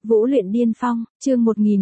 Vũ luyện điên phong, chương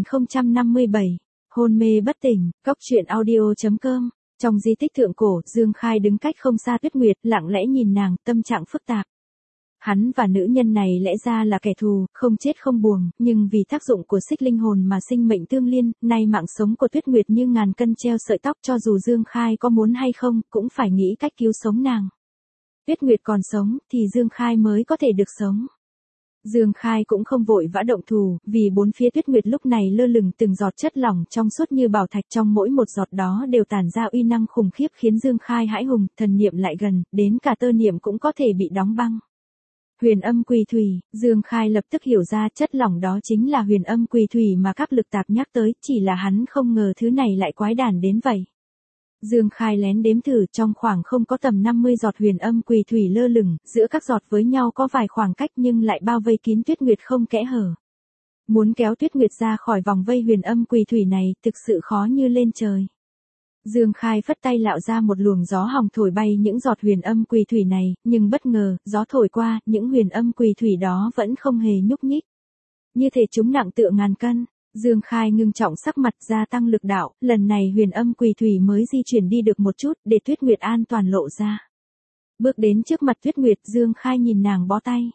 1057, hôn mê bất tỉnh, cóc truyện audio.com. Trong di tích thượng cổ, Dương Khai đứng cách không xa Tuyết Nguyệt, lặng lẽ nhìn nàng, tâm trạng phức tạp. Hắn và nữ nhân này lẽ ra là kẻ thù, không chết không buồn, nhưng vì tác dụng của xích linh hồn mà sinh mệnh tương liên, nay mạng sống của Tuyết Nguyệt như ngàn cân treo sợi tóc, cho dù Dương Khai có muốn hay không, cũng phải nghĩ cách cứu sống nàng. Tuyết Nguyệt còn sống, thì Dương Khai mới có thể được sống. Dương Khai cũng không vội vã động thủ, vì bốn phía Tuyết Nguyệt lúc này lơ lửng từng giọt chất lỏng trong suốt như bảo thạch, trong mỗi một giọt đó đều tản ra uy năng khủng khiếp khiến Dương Khai hãi hùng, thần niệm lại gần, đến cả tơ niệm cũng có thể bị đóng băng. Huyền âm quỳ thủy, Dương Khai lập tức hiểu ra chất lỏng đó chính là huyền âm quỳ thủy mà các lực tạp nhắc tới, chỉ là hắn không ngờ thứ này lại quái đản đến vậy. Dương Khai lén đếm thử, trong khoảng không có tầm 50 giọt huyền âm quỳ thủy lơ lửng, giữa các giọt với nhau có vài khoảng cách nhưng lại bao vây kín Tuyết Nguyệt không kẽ hở. Muốn kéo Tuyết Nguyệt ra khỏi vòng vây huyền âm quỳ thủy này, thực sự khó như lên trời. Dương Khai phất tay lạo ra một luồng gió hòng thổi bay những giọt huyền âm quỳ thủy này, nhưng bất ngờ, gió thổi qua, những huyền âm quỳ thủy đó vẫn không hề nhúc nhích. Như thể chúng nặng tựa ngàn cân. Dương Khai ngưng trọng sắc mặt, gia tăng lực đạo, lần này huyền âm quỳ thủy mới di chuyển đi được một chút, để Tuyết Nguyệt an toàn lộ ra. Bước đến trước mặt Tuyết Nguyệt, Dương Khai nhìn nàng bó tay.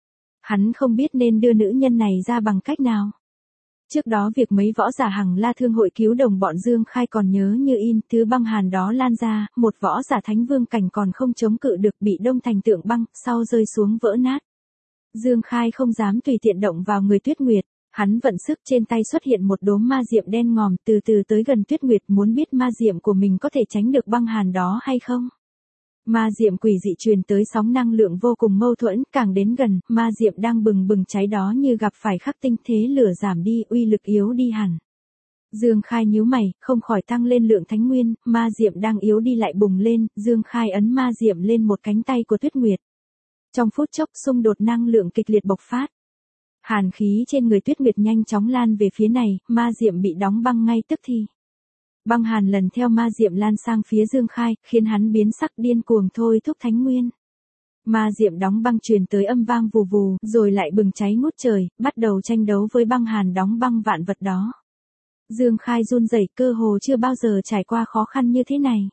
Hắn không biết nên đưa nữ nhân này ra bằng cách nào. Trước đó việc mấy võ giả Hằng La Thương hội cứu đồng bọn Dương Khai còn nhớ như in, thứ băng hàn đó lan ra, một võ giả Thánh Vương cảnh còn không chống cự được, bị đông thành tượng băng, sau rơi xuống vỡ nát. Dương Khai không dám tùy tiện động vào người Tuyết Nguyệt. Hắn vận sức, trên tay xuất hiện một đốm ma diệm đen ngòm, từ từ tới gần Tuyết Nguyệt, muốn biết ma diệm của mình có thể tránh được băng hàn đó hay không. Ma diệm quỷ dị truyền tới sóng năng lượng vô cùng mâu thuẫn, càng đến gần, ma diệm đang bừng bừng cháy đó như gặp phải khắc tinh, thế lửa giảm đi, uy lực yếu đi hẳn. Dương Khai nhíu mày, không khỏi tăng lên lượng thánh nguyên, ma diệm đang yếu đi lại bùng lên, Dương Khai ấn ma diệm lên một cánh tay của Tuyết Nguyệt. Trong phút chốc, xung đột năng lượng kịch liệt bộc phát. Hàn khí trên người Tuyết Nguyệt nhanh chóng lan về phía này, ma diệm bị đóng băng ngay tức thì. Băng hàn lần theo ma diệm lan sang phía Dương Khai, khiến hắn biến sắc, điên cuồng thôi thúc thánh nguyên. Ma diệm đóng băng truyền tới âm vang vù vù, rồi lại bừng cháy ngút trời, bắt đầu tranh đấu với băng hàn đóng băng vạn vật đó. Dương Khai run rẩy, cơ hồ chưa bao giờ trải qua khó khăn như thế này.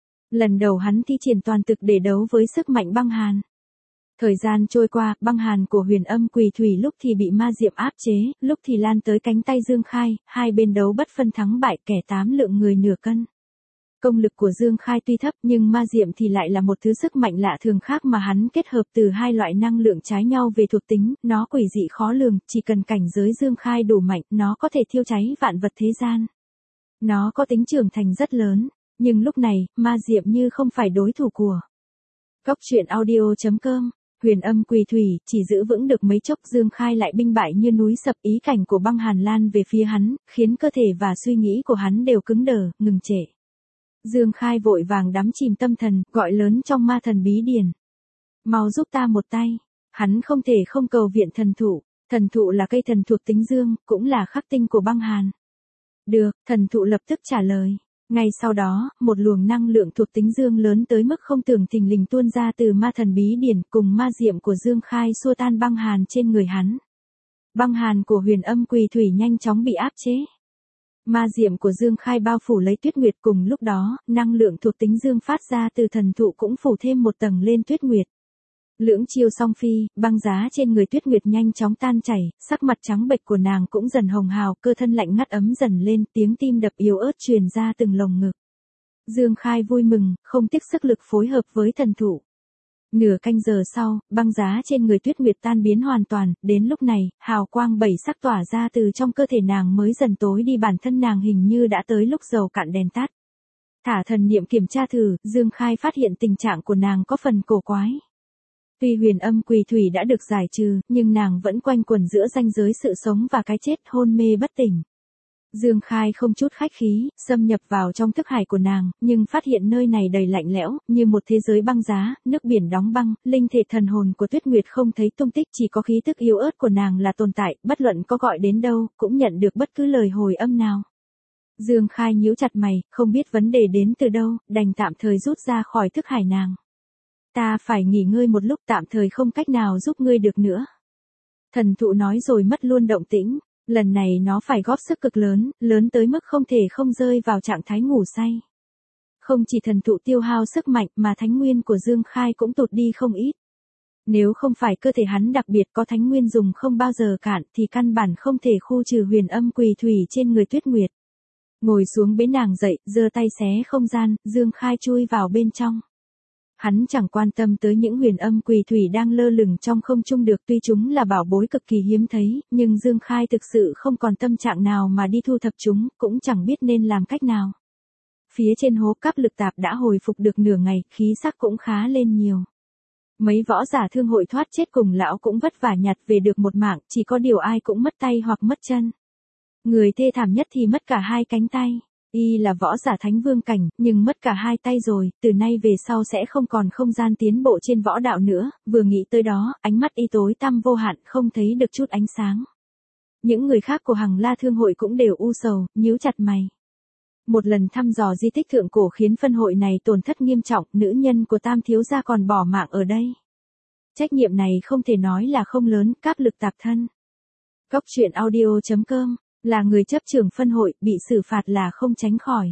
Lần đầu hắn thi triển toàn thực để đấu với sức mạnh băng hàn. Thời gian trôi qua, băng hàn của huyền âm quỳ thủy lúc thì bị ma diệm áp chế, lúc thì lan tới cánh tay Dương Khai, hai bên đấu bất phân thắng bại, kẻ 8 lượng người nửa cân. Công lực của Dương Khai tuy thấp nhưng ma diệm thì lại là một thứ sức mạnh lạ thường khác mà hắn kết hợp từ hai loại năng lượng trái nhau về thuộc tính, nó quỷ dị khó lường, chỉ cần cảnh giới Dương Khai đủ mạnh, nó có thể thiêu cháy vạn vật thế gian. Nó có tính trưởng thành rất lớn, nhưng lúc này, ma diệm như không phải đối thủ của. Cóc truyện audio.com. Huyền âm quỳ thủy, chỉ giữ vững được mấy chốc Dương Khai lại binh bại như núi sập, ý cảnh của băng hàn lan về phía hắn, khiến cơ thể và suy nghĩ của hắn đều cứng đờ, ngừng trệ. Dương Khai vội vàng đắm chìm tâm thần, gọi lớn trong ma thần bí điển. Mau giúp ta một tay. Hắn không thể không cầu viện thần thụ là cây thần thuộc tính dương, cũng là khắc tinh của băng hàn. Được, thần thụ lập tức trả lời. Ngay sau đó, một luồng năng lượng thuộc tính dương lớn tới mức không tưởng thình lình tuôn ra từ ma thần bí điển, cùng ma diệm của Dương Khai xua tan băng hàn trên người hắn. Băng hàn của huyền âm quỳ thủy nhanh chóng bị áp chế. Ma diệm của Dương Khai bao phủ lấy Tuyết Nguyệt, cùng lúc đó, năng lượng thuộc tính dương phát ra từ thần thụ cũng phủ thêm một tầng lên Tuyết Nguyệt. Lưỡng chiêu song phi, băng giá trên người Tuyết Nguyệt nhanh chóng tan chảy, sắc mặt trắng bệch của nàng cũng dần hồng hào, cơ thân lạnh ngắt ấm dần lên, tiếng tim đập yếu ớt truyền ra từng lồng ngực. Dương Khai vui mừng, không tiếc sức lực phối hợp với thần thụ. Nửa canh giờ sau, băng giá trên người Tuyết Nguyệt tan biến hoàn toàn, đến lúc này, hào quang bảy sắc tỏa ra từ trong cơ thể nàng mới dần tối đi, bản thân nàng hình như đã tới lúc dầu cạn đèn tắt. Thả thần niệm kiểm tra thử, Dương Khai phát hiện tình trạng của nàng có phần cổ quái. Tuy huyền âm quỳ thủy đã được giải trừ, nhưng nàng vẫn quanh quẩn giữa ranh giới sự sống và cái chết, hôn mê bất tỉnh. Dương Khai không chút khách khí, xâm nhập vào trong thức hải của nàng, nhưng phát hiện nơi này đầy lạnh lẽo, như một thế giới băng giá, nước biển đóng băng, linh thể thần hồn của Tuyết Nguyệt không thấy tung tích, chỉ có khí tức yếu ớt của nàng là tồn tại, bất luận có gọi đến đâu, cũng nhận được bất cứ lời hồi âm nào. Dương Khai nhíu chặt mày, không biết vấn đề đến từ đâu, đành tạm thời rút ra khỏi thức hải nàng. Ta phải nghỉ ngơi một lúc, tạm thời không cách nào giúp ngươi được nữa. Thần thụ nói rồi mất luôn động tĩnh, lần này nó phải góp sức cực lớn, lớn tới mức không thể không rơi vào trạng thái ngủ say. Không chỉ thần thụ tiêu hao sức mạnh mà thánh nguyên của Dương Khai cũng tụt đi không ít. Nếu không phải cơ thể hắn đặc biệt có thánh nguyên dùng không bao giờ cạn thì căn bản không thể khu trừ huyền âm quỳ thủy trên người Tuyết Nguyệt. Ngồi xuống bế nàng dậy, giơ tay xé không gian, Dương Khai chui vào bên trong. Hắn chẳng quan tâm tới những huyền âm quỳ thủy đang lơ lửng trong không trung được, tuy chúng là bảo bối cực kỳ hiếm thấy, nhưng Dương Khai thực sự không còn tâm trạng nào mà đi thu thập chúng, cũng chẳng biết nên làm cách nào. Phía trên hố cáp lực tạp đã hồi phục được nửa ngày, khí sắc cũng khá lên nhiều. Mấy võ giả thương hội thoát chết cùng lão cũng vất vả nhặt về được một mạng, chỉ có điều ai cũng mất tay hoặc mất chân. Người thê thảm nhất thì mất cả hai cánh tay. Y là võ giả thánh vương cảnh, nhưng mất cả hai tay rồi, từ nay về sau sẽ không còn không gian tiến bộ trên võ đạo nữa, vừa nghĩ tới đó, ánh mắt Y tối tăm vô hạn, không thấy được chút ánh sáng. Những người khác của Hằng La thương hội cũng đều u sầu, nhíu chặt mày. Một lần thăm dò di tích thượng cổ khiến phân hội này tổn thất nghiêm trọng, nữ nhân của Tam thiếu gia còn bỏ mạng ở đây. Trách nhiệm này không thể nói là không lớn, Cáp Lực Tạp thân. Cốc truyện audio.com, là người chấp trưởng phân hội, bị xử phạt là không tránh khỏi.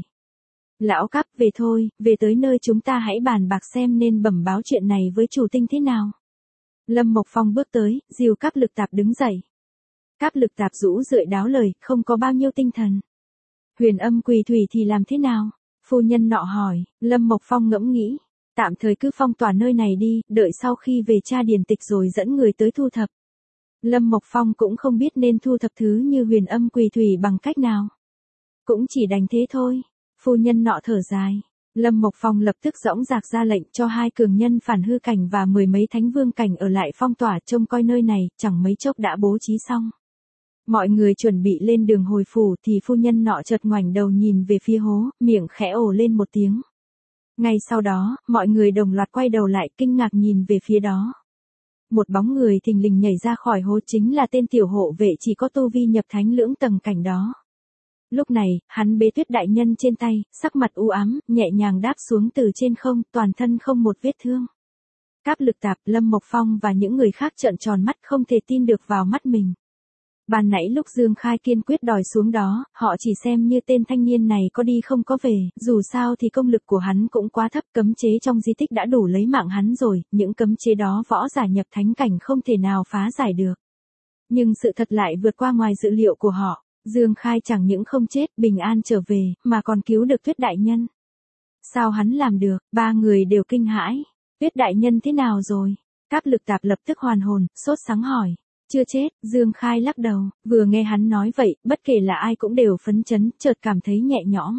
Lão Cáp, về thôi, về tới nơi chúng ta hãy bàn bạc xem nên bẩm báo chuyện này với chủ tinh thế nào. Lâm Mộc Phong bước tới, dìu Cáp Lực Tạp đứng dậy. Cáp Lực Tạp rũ rượi đáo lời, không có bao nhiêu tinh thần. Huyền âm quỳ thủy thì làm thế nào? Phu nhân nọ hỏi. Lâm Mộc Phong ngẫm nghĩ. Tạm thời cứ phong tỏa nơi này đi, đợi sau khi về tra điển tịch rồi dẫn người tới thu thập. Lâm Mộc Phong cũng không biết nên thu thập thứ như huyền âm quỳ thủy bằng cách nào. Cũng chỉ đành thế thôi. Phu nhân nọ thở dài. Lâm Mộc Phong lập tức dõng dạc ra lệnh cho 2 cường nhân phản hư cảnh và 10 mấy thánh vương cảnh ở lại phong tỏa trông coi nơi này, chẳng mấy chốc đã bố trí xong. Mọi người chuẩn bị lên đường hồi phủ thì phu nhân nọ chợt ngoảnh đầu nhìn về phía hố, miệng khẽ ồ lên một tiếng. Ngay sau đó, mọi người đồng loạt quay đầu lại kinh ngạc nhìn về phía đó. Một bóng người thình lình nhảy ra khỏi hố chính là tên tiểu hộ vệ chỉ có tu vi nhập thánh lưỡng tầng cảnh đó. Lúc này, hắn bế Tuyết đại nhân trên tay, sắc mặt u ám, nhẹ nhàng đáp xuống từ trên không, toàn thân không một vết thương. Cáp Lực Tạp, Lâm Mộc Phong và những người khác trợn tròn mắt không thể tin được vào mắt mình. Ban nãy lúc Dương Khai kiên quyết đòi xuống đó, họ chỉ xem như tên thanh niên này có đi không có về, dù sao thì công lực của hắn cũng quá thấp, cấm chế trong di tích đã đủ lấy mạng hắn rồi, những cấm chế đó võ giả nhập thánh cảnh không thể nào phá giải được. Nhưng sự thật lại vượt qua ngoài dự liệu của họ, Dương Khai chẳng những không chết, bình an trở về, mà còn cứu được Tuyết đại nhân. Sao hắn làm được? 3 người đều kinh hãi. Tuyết đại nhân thế nào rồi? Cáp Lực Tạp lập tức hoàn hồn, sốt sắng hỏi. Chưa chết, Dương Khai lắc đầu, vừa nghe hắn nói vậy, bất kể là ai cũng đều phấn chấn, chợt cảm thấy nhẹ nhõm.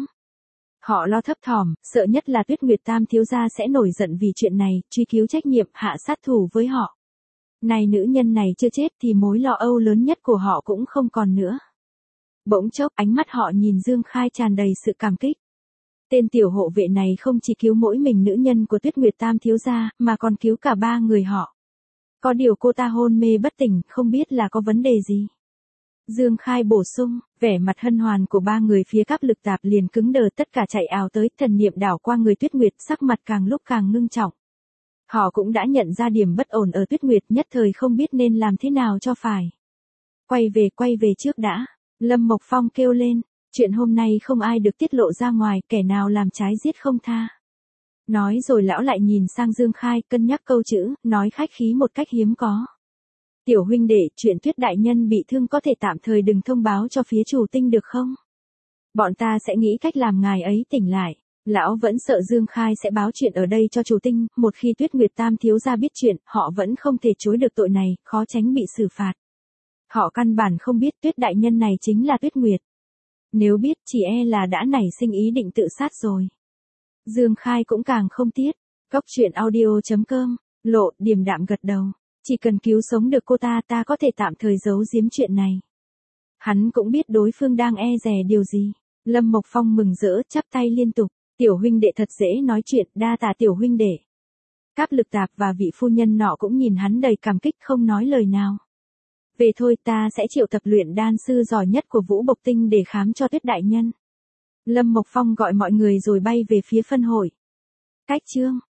Họ lo thấp thỏm, sợ nhất là Tuyết Nguyệt Tam thiếu gia sẽ nổi giận vì chuyện này, truy cứu trách nhiệm, hạ sát thủ với họ. Này nữ nhân này chưa chết thì mối lo âu lớn nhất của họ cũng không còn nữa. Bỗng chốc, ánh mắt họ nhìn Dương Khai tràn đầy sự cảm kích. Tên tiểu hộ vệ này không chỉ cứu mỗi mình nữ nhân của Tuyết Nguyệt Tam thiếu gia, mà còn cứu cả 3 người họ. Có điều cô ta hôn mê bất tỉnh, không biết là có vấn đề gì. Dương Khai bổ sung, vẻ mặt hân hoan của 3 người phía Cáp Lực Tạp liền cứng đờ, tất cả chạy ào tới, thần niệm đảo qua người Tuyết Nguyệt, sắc mặt càng lúc càng ngưng trọng. Họ cũng đã nhận ra điểm bất ổn ở Tuyết Nguyệt, nhất thời không biết nên làm thế nào cho phải. Quay về trước đã. Lâm Mộc Phong kêu lên, chuyện hôm nay không ai được tiết lộ ra ngoài, kẻ nào làm trái giết không tha. Nói rồi lão lại nhìn sang Dương Khai, cân nhắc câu chữ, nói khách khí một cách hiếm có. Tiểu huynh đệ, chuyện Tuyết đại nhân bị thương có thể tạm thời đừng thông báo cho phía chủ tinh được không? Bọn ta sẽ nghĩ cách làm ngài ấy tỉnh lại. Lão vẫn sợ Dương Khai sẽ báo chuyện ở đây cho chủ tinh, một khi Tuyết Nguyệt Tam thiếu gia biết chuyện, họ vẫn không thể chối được tội này, khó tránh bị xử phạt. Họ căn bản không biết Tuyết đại nhân này chính là Tuyết Nguyệt. Nếu biết chỉ e là đã nảy sinh ý định tự sát rồi. Dương Khai cũng càng không tiếc. Cốc truyện audio.com, Lộ, điềm đạm gật đầu. Chỉ cần cứu sống được cô ta có thể tạm thời giấu giếm chuyện này. Hắn cũng biết đối phương đang e dè điều gì. Lâm Mộc Phong mừng rỡ, chắp tay liên tục. Tiểu huynh đệ thật dễ nói chuyện, đa tạ tiểu huynh đệ. Cáp Lực Tạp và vị phu nhân nọ cũng nhìn hắn đầy cảm kích không nói lời nào. Về thôi, ta sẽ triệu tập luyện đan sư giỏi nhất của Vũ Bộc Tinh để khám cho Tuyết đại nhân. Lâm Mộc Phong gọi mọi người rồi bay về phía phân hội. Cách chương